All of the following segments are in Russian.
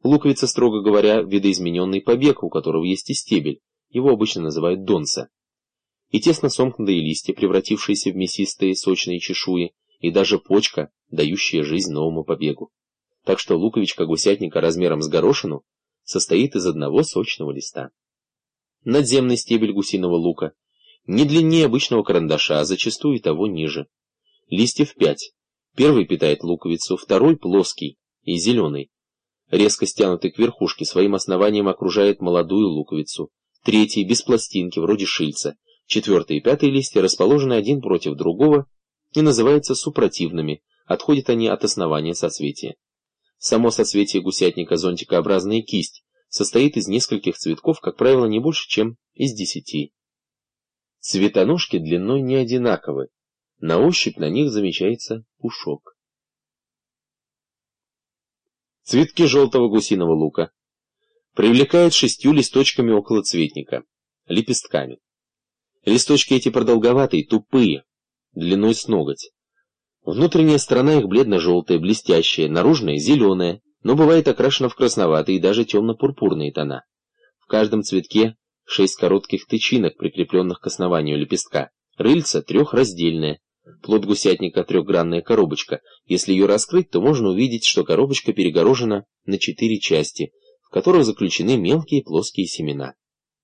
Луковица, строго говоря, видоизмененный побег, у которого есть и стебель, его обычно называют донца. И тесно сомкнутые листья, превратившиеся в мясистые сочные чешуи, и даже почка, дающая жизнь новому побегу. Так что луковичка гусятника размером с горошину состоит из одного сочного листа. Надземный стебель гусиного лука не длиннее обычного карандаша, а зачастую и того ниже. Листьев 5. Первый питает луковицу, второй плоский и зеленый, резко стянутый к верхушке, своим основанием окружает молодую луковицу. Третий без пластинки, вроде шильца. Четвертый и пятый листья расположены один против другого и называются супротивными, отходят они от основания соцветия. Само соцветие гусятника зонтикообразная кисть состоит из нескольких цветков, как правило, не больше, чем из 10. Цветоножки длиной не одинаковы, на ощупь на них замечается пушок. Цветки желтого гусиного лука привлекают 6 листочками околоцветника, лепестками. Листочки эти продолговатые, тупые, длиной с ноготь. Внутренняя сторона их бледно-желтая, блестящая, наружная зеленая, но бывает окрашена в красноватые и даже темно-пурпурные тона. В каждом цветке 6 коротких тычинок, прикрепленных к основанию лепестка. Рыльце трехраздельное. Плод гусятника трехгранная коробочка. Если ее раскрыть, то можно увидеть, что коробочка перегорожена на 4 части, в которых заключены мелкие плоские семена.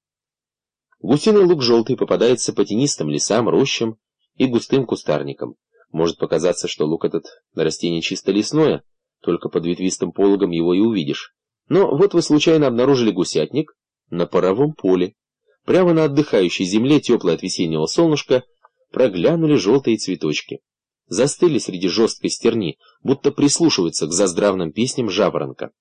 Гусиный лук желтый попадается по тенистым лесам, рощам и густым кустарникам. Может показаться, что лук этот растение чисто лесное, только под ветвистым пологом его и увидишь. Но вот вы случайно обнаружили гусятник на паровом поле. Прямо на отдыхающей земле, теплой от весеннего солнышка, проглянули желтые цветочки. Застыли среди жесткой стерни, будто прислушиваются к заздравным песням жаворонка.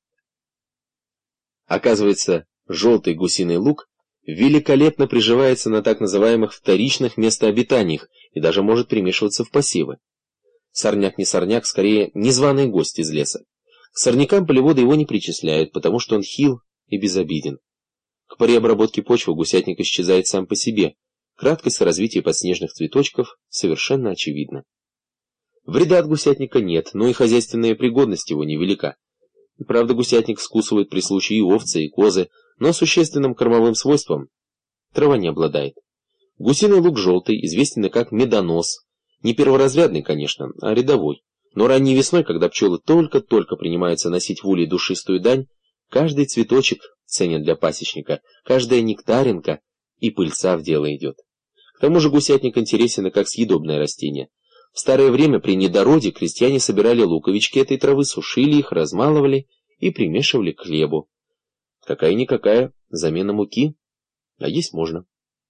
Оказывается, желтый гусиный лук великолепно приживается на так называемых вторичных местообитаниях и даже может примешиваться в посевы. Сорняк не сорняк, скорее незваный гость из леса. К сорнякам полеводы его не причисляют, потому что он хил и безобиден. К поре обработки почвы гусятник исчезает сам по себе. Краткость развития подснежных цветочков совершенно очевидна. Вреда от гусятника нет, но и хозяйственная пригодность его невелика. Правда, гусятник скусывает при случае и овцы, и козы, но существенным кормовым свойством трава не обладает. Гусиный лук желтый известен как медонос. Не перворазрядный, конечно, а рядовой. Но ранней весной, когда пчелы только-только принимаются носить в улье душистую дань, каждый цветочек ценен для пасечника, каждая нектаринка и пыльца в дело идет. К тому же гусятник интересен и как съедобное растение. В старое время при недороде крестьяне собирали луковички этой травы, сушили их, размалывали и примешивали к хлебу. Какая-никакая замена муки, а есть можно.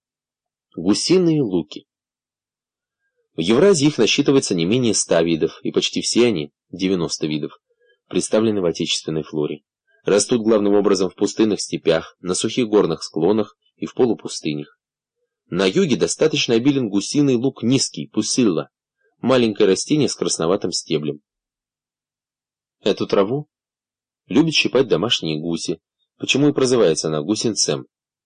Гусиные луки. В Евразии их насчитывается не менее 100 видов, и почти все они, 90 видов, представлены в отечественной флоре. Растут главным образом в пустынных степях, на сухих горных склонах и в полупустынях. На юге достаточно обилен гусиный лук низкий, пусилла, маленькое растение с красноватым стеблем. Эту траву любят щипать домашние гуси, почему и прозывается она гусенцем.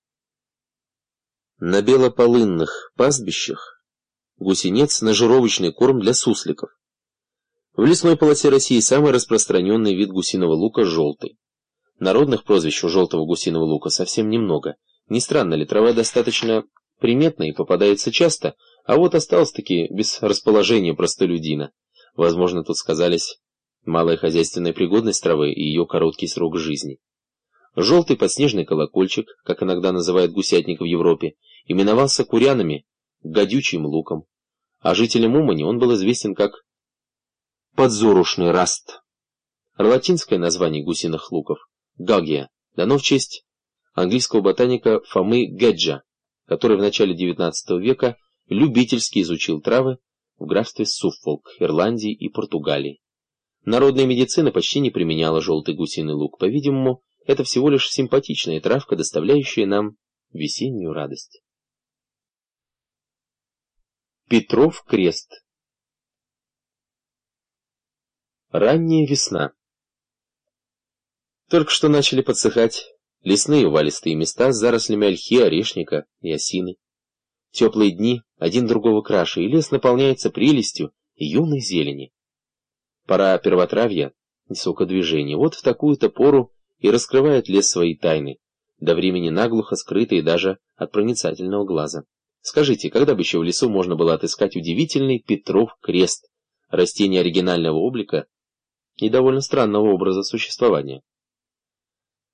На белополынных пастбищах гусенец – нажировочный корм для сусликов. В лесной полосе России самый распространенный вид гусиного лука – желтый. Народных прозвищ у желтого гусиного лука совсем немного. Не странно ли, трава достаточно приметна и попадается часто, а вот осталось-таки без расположения простолюдина. Возможно, тут сказались малая хозяйственная пригодность травы и ее короткий срок жизни. Желтый подснежный колокольчик, как иногда называют гусятник в Европе, именовался курянами, гадючим луком, а жителям Умани он был известен как подзорушный раст. Латинское название гусиных луков Гагия дано в честь английского ботаника Фомы Геджа, который в начале XIX века любительски изучил травы в графстве Суффолк, Ирландии и Португалии. Народная медицина почти не применяла желтый гусиный лук. По-видимому, это всего лишь симпатичная травка, доставляющая нам весеннюю радость. Петров крест. Ранняя весна. Только что начали подсыхать лесные увалистые места с зарослями ольхи, орешника и осины. Теплые дни один другого краше, и лес наполняется прелестью и юной зелени. Пора первотравья и сокодвижения. Вот в такую-то пору и раскрывает лес свои тайны, до времени наглухо скрытые даже от проницательного глаза. Скажите, когда бы еще в лесу можно было отыскать удивительный Петров крест, растение оригинального облика и довольно странного образа существования?